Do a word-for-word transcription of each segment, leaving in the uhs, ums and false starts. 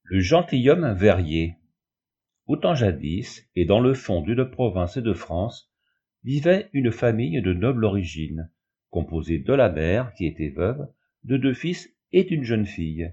Le gentilhomme verrier. Au temps jadis, et dans le fond d'une province de France, vivait une famille de noble origine, composée de la mère, qui était veuve, de deux fils et d'une jeune fille.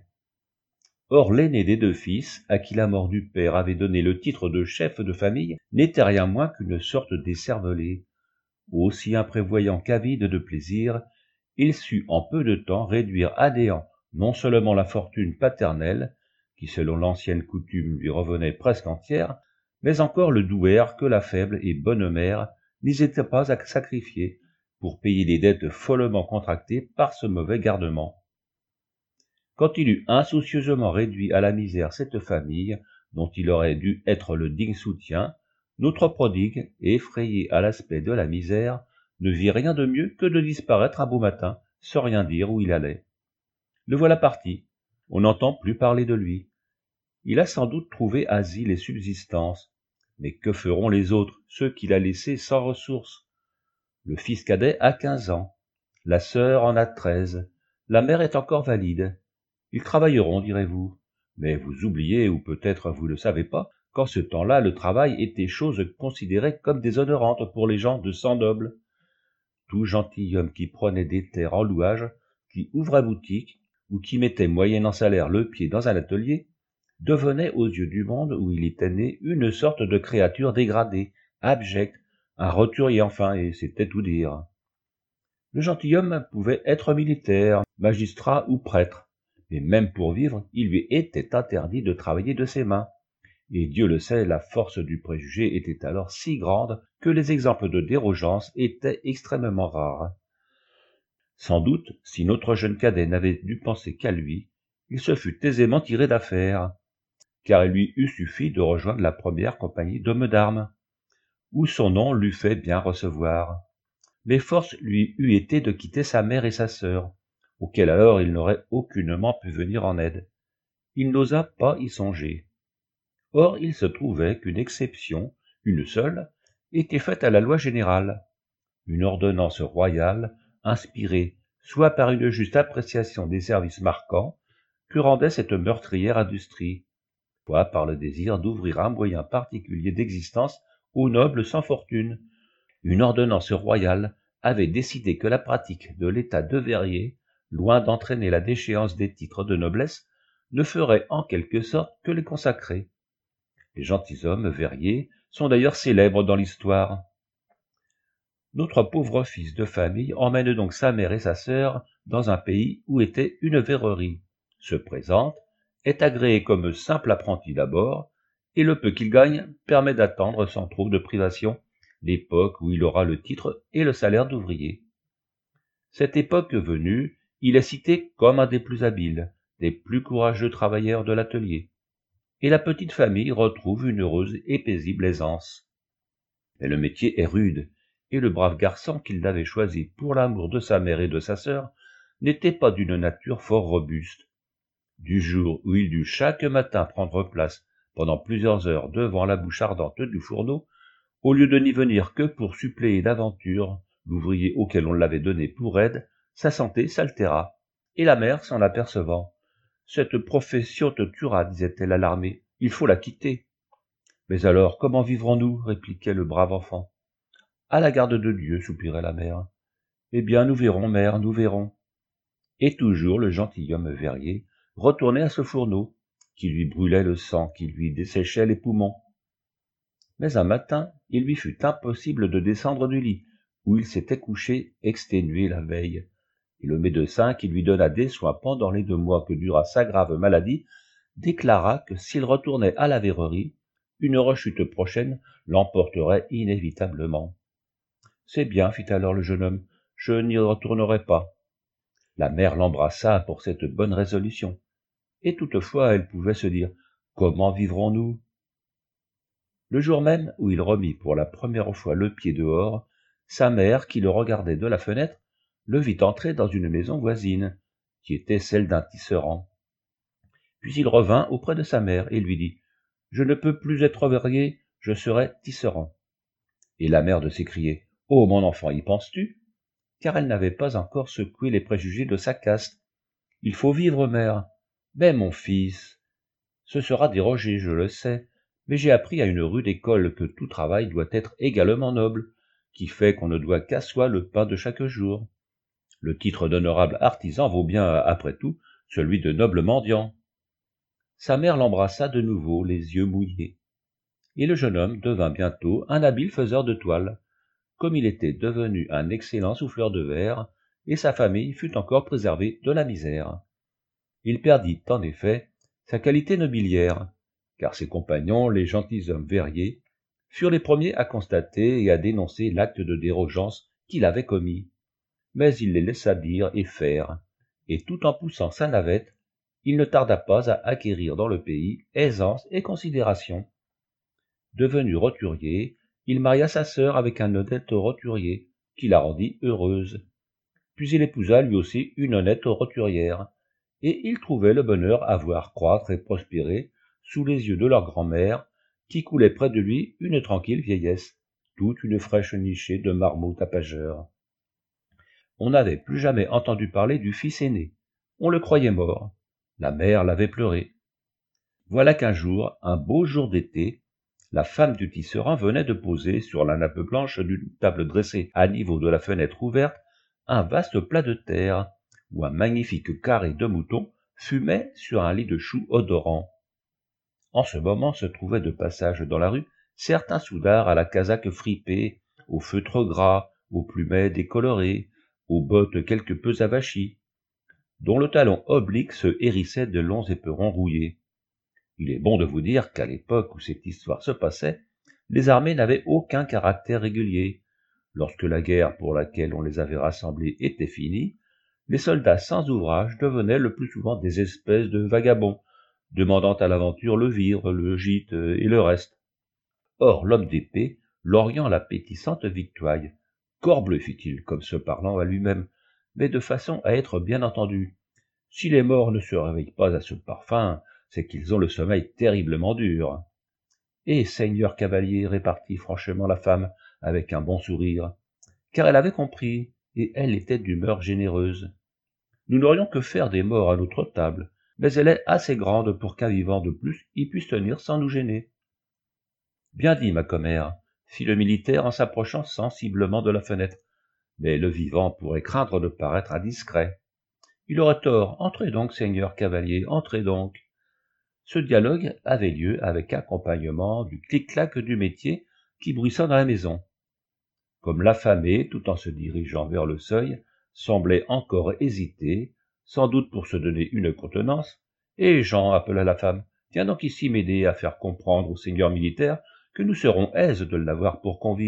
Or l'aîné des deux fils, à qui la mort du père avait donné le titre de chef de famille, n'était rien moins qu'une sorte d'écervelé. Aussi imprévoyant qu'avide de plaisir, il sut en peu de temps réduire à néant non seulement la fortune paternelle, qui selon l'ancienne coutume lui revenait presque entière, mais encore le douaire que la faible et bonne mère n'hésitait pas à sacrifier pour payer les dettes follement contractées par ce mauvais gardement. Quand il eut insoucieusement réduit à la misère cette famille, dont il aurait dû être le digne soutien, notre prodigue, effrayé à l'aspect de la misère, ne vit rien de mieux que de disparaître un beau matin, sans rien dire où il allait. Le voilà parti, on n'entend plus parler de lui. Il a sans doute trouvé asile et subsistance, mais que feront les autres, ceux qu'il a laissés sans ressources? Le fils cadet a quinze ans, la sœur en a treize, la mère est encore valide. Ils travailleront, direz-vous, mais vous oubliez, ou peut-être vous ne le savez pas, qu'en ce temps-là le travail était chose considérée comme déshonorante pour les gens de sang noble. Tout gentilhomme qui prenait des terres en louage, qui ouvrait boutique, ou qui mettait moyennant salaire le pied dans un atelier, devenait aux yeux du monde où il était né une sorte de créature dégradée, abjecte, un roturier enfin, et c'était tout dire. Le gentilhomme pouvait être militaire, magistrat ou prêtre, mais même pour vivre, il lui était interdit de travailler de ses mains. Et Dieu le sait, la force du préjugé était alors si grande que les exemples de dérogeance étaient extrêmement rares. Sans doute, si notre jeune cadet n'avait dû penser qu'à lui, il se fût aisément tiré d'affaire, car il lui eût suffi de rejoindre la première compagnie d'hommes d'armes, où son nom l'eût fait bien recevoir. Mais force lui eût été de quitter sa mère et sa sœur, auxquelles alors il n'aurait aucunement pu venir en aide. Il n'osa pas y songer. Or il se trouvait qu'une exception, une seule, était faite à la loi générale, une ordonnance royale, inspirée soit par une juste appréciation des services marquants que rendait cette meurtrière industrie, soit par le désir d'ouvrir un moyen particulier d'existence aux nobles sans fortune. Une ordonnance royale avait décidé que la pratique de l'état de verrier, loin d'entraîner la déchéance des titres de noblesse, ne ferait en quelque sorte que les consacrer. Les gentilshommes verriers sont d'ailleurs célèbres dans l'histoire. Notre pauvre fils de famille emmène donc sa mère et sa sœur dans un pays où était une verrerie, se présente, est agréé comme simple apprenti d'abord, et le peu qu'il gagne permet d'attendre sans trop de privation l'époque où il aura le titre et le salaire d'ouvrier. Cette époque venue, il est cité comme un des plus habiles, des plus courageux travailleurs de l'atelier, et la petite famille retrouve une heureuse et paisible aisance. Mais le métier est rude, et le brave garçon qu'il avait choisi pour l'amour de sa mère et de sa sœur n'était pas d'une nature fort robuste. Du jour où il dut chaque matin prendre place pendant plusieurs heures devant la bouche ardente du fourneau, au lieu de n'y venir que pour suppléer d'aventure l'ouvrier auquel on l'avait donné pour aide, sa santé s'altéra, et la mère s'en apercevant. « Cette profession te tuera, disait-elle alarmée, il faut la quitter. » « Mais alors, comment vivrons-nous » répliquait le brave enfant. « À la garde de Dieu, soupirait la mère. « Eh bien, nous verrons, mère, nous verrons. » Et toujours le gentilhomme verrier retournait à ce fourneau, qui lui brûlait le sang, qui lui desséchait les poumons. Mais un matin, il lui fut impossible de descendre du lit, où il s'était couché exténué la veille, et le médecin qui lui donna des soins pendant les deux mois que dura sa grave maladie, déclara que s'il retournait à la verrerie, une rechute prochaine l'emporterait inévitablement. « C'est bien, fit alors le jeune homme, je n'y retournerai pas. » La mère l'embrassa pour cette bonne résolution, et toutefois elle pouvait se dire « Comment vivrons-nous » Le jour même où il remit pour la première fois le pied dehors, sa mère, qui le regardait de la fenêtre, le vit entrer dans une maison voisine, qui était celle d'un tisserand. Puis il revint auprès de sa mère et lui dit « Je ne peux plus être verrier, je serai tisserand. » Et la mère de s'écrier « Oh, mon enfant, y penses-tu » car elle n'avait pas encore secoué les préjugés de sa caste. « Il faut vivre, mère. »« Mais mon fils, Ce sera dérogé, je le sais, mais j'ai appris à une rude école que tout travail doit être également noble, qui fait qu'on ne doit qu'à soi le pain de chaque jour. Le titre d'honorable artisan vaut bien, après tout, celui de noble mendiant. » Sa mère l'embrassa de nouveau, les yeux mouillés. Et le jeune homme devint bientôt un habile faiseur de toiles, comme il était devenu un excellent souffleur de verre, et sa famille fut encore préservée de la misère. Il perdit, en effet, sa qualité nobiliaire, car ses compagnons, les gentilshommes verriers, furent les premiers à constater et à dénoncer l'acte de dérogeance qu'il avait commis. Mais il les laissa dire et faire, et tout en poussant sa navette, il ne tarda pas à acquérir dans le pays aisance et considération. Devenu roturier, il maria sa sœur avec un honnête roturier, qui la rendit heureuse. Puis il épousa lui aussi une honnête roturière, et ils trouvaient le bonheur à voir croître et prospérer, sous les yeux de leur grand-mère, qui coulait près de lui une tranquille vieillesse, toute une fraîche nichée de marmots tapageurs. On n'avait plus jamais entendu parler du fils aîné. On le croyait mort. La mère l'avait pleuré. Voilà qu'un jour, un beau jour d'été, la femme du tisserand venait de poser sur la nappe blanche d'une table dressée à niveau de la fenêtre ouverte un vaste plat de terre, où un magnifique carré de mouton fumait sur un lit de choux odorant. En ce moment se trouvait de passage dans la rue certains soudards à la casaque fripée, au feutre gras, au plumet décoloré, aux bottes quelque peu avachies, dont le talon oblique se hérissait de longs éperons rouillés. Il est bon de vous dire qu'à l'époque où cette histoire se passait, les armées n'avaient aucun caractère régulier. Lorsque la guerre pour laquelle on les avait rassemblés était finie, les soldats sans ouvrage devenaient le plus souvent des espèces de vagabonds, demandant à l'aventure le vivre, le gîte et le reste. Or l'homme d'épée, l'orient l'appétissante victoire. Corbleu, fit-il, comme se parlant à lui-même, mais de façon à être bien entendu. Si les morts ne se réveillent pas à ce parfum, c'est qu'ils ont le sommeil terriblement dur. Et, seigneur cavalier, répartit franchement la femme, avec un bon sourire, car elle avait compris, et elle était d'humeur généreuse. Nous n'aurions que faire des morts à notre table, mais elle est assez grande pour qu'un vivant de plus y puisse tenir sans nous gêner. Bien dit, ma commère, fit le militaire en s'approchant sensiblement de la fenêtre, mais le vivant pourrait craindre de paraître indiscret. Il aurait tort, entrez donc, seigneur cavalier, entrez donc. Ce dialogue avait lieu avec accompagnement du clic-clac du métier qui bruissait dans la maison. Comme l'affamé, tout en se dirigeant vers le seuil, semblait encore hésiter, sans doute pour se donner une contenance, et Jean appela la femme. « Viens donc ici m'aider à faire comprendre au seigneur militaire que nous serons aises de l'avoir pour convive. »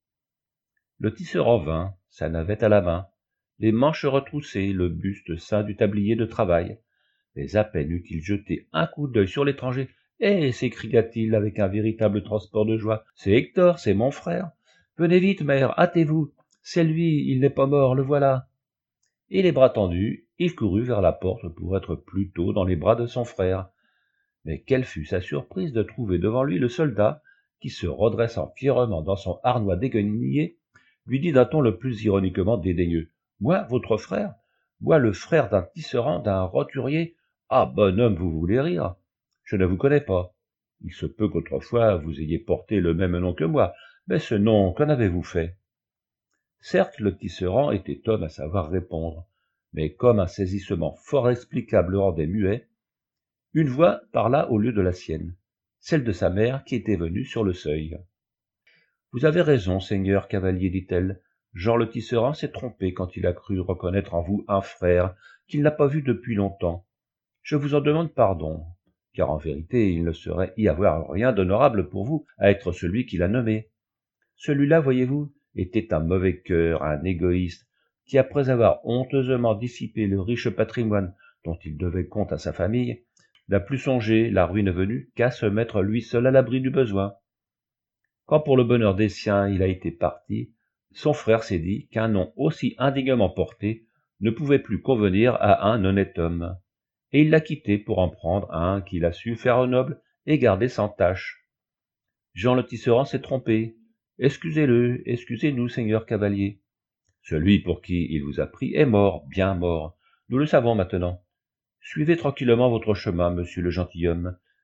Le tisserand vint, sa navette à la main, les manches retroussées, le buste ceint du tablier de travail. Mais à peine eut-il jeté un coup d'œil sur l'étranger, « Eh !» s'écria-t-il avec un véritable transport de joie, « c'est Hector, c'est mon frère. Venez vite, mère, hâtez-vous, c'est lui, il n'est pas mort, le voilà. » Et les bras tendus, il courut vers la porte pour être plus tôt dans les bras de son frère. Mais quelle fut sa surprise de trouver devant lui le soldat, qui, se redressant fièrement dans son harnois déguenillé, lui dit d'un ton le plus ironiquement dédaigneux, « Moi, votre frère ? Moi, le frère d'un tisserand, d'un roturier ? Ah, bonhomme, vous voulez rire. Je ne vous connais pas. Il se peut qu'autrefois vous ayez porté le même nom que moi, mais ce nom, qu'en avez-vous fait ?» Certes, le tisserand était homme à savoir répondre, mais comme un saisissement fort explicable le rendait muet, une voix parla au lieu de la sienne, celle de sa mère qui était venue sur le seuil. « Vous avez raison, seigneur cavalier, dit-elle. Jean le tisserand s'est trompé quand il a cru reconnaître en vous un frère qu'il n'a pas vu depuis longtemps. Je vous en demande pardon, car en vérité il ne saurait y avoir rien d'honorable pour vous à être celui qu'il a nommé. Celui-là, voyez-vous, était un mauvais cœur, un égoïste, qui, après avoir honteusement dissipé le riche patrimoine dont il devait compte à sa famille, n'a plus songé, la ruine venue, qu'à se mettre lui seul à l'abri du besoin. Quand pour le bonheur des siens il a été parti, son frère s'est dit qu'un nom aussi indignement porté ne pouvait plus convenir à un honnête homme, et il l'a quitté pour en prendre un qu'il a su faire noble et garder sans tache. Jean le tisserand s'est trompé. Excusez-le, excusez-nous, seigneur cavalier. Celui pour qui il vous a pris est mort, bien mort. Nous le savons maintenant. Suivez tranquillement votre chemin, monsieur le gentilhomme,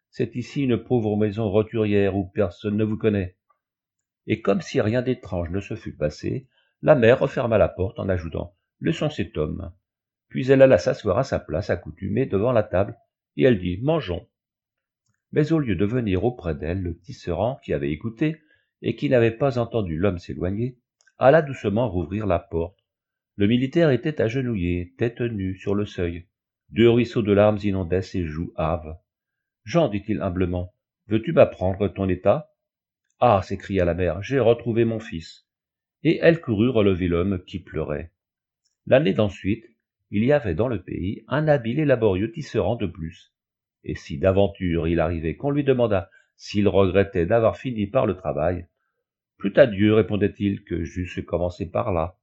c'est ici une pauvre maison roturière où personne ne vous connaît. » Et comme si rien d'étrange ne se fût passé, la mère referma la porte en ajoutant « Laissons cet homme. » Puis elle alla s'asseoir à sa place accoutumée devant la table, et elle dit « Mangeons. » Mais au lieu de venir auprès d'elle, le tisserand, qui avait écouté, et qui n'avait pas entendu l'homme s'éloigner, alla doucement rouvrir la porte. Le militaire était agenouillé, tête nue, sur le seuil. Deux ruisseaux de larmes inondaient ses joues hâves. « Jean, dit-il humblement, veux-tu m'apprendre ton état ?»« Ah !» s'écria la mère, « j'ai retrouvé mon fils. » Et elle courut relever l'homme qui pleurait. L'année d'ensuite, il y avait dans le pays un habile et laborieux tisserand de plus. Et si d'aventure il arrivait qu'on lui demandât s'il regrettait d'avoir fini par le travail, « Plût à Dieu, répondait-il, que j'eusse commencé par là.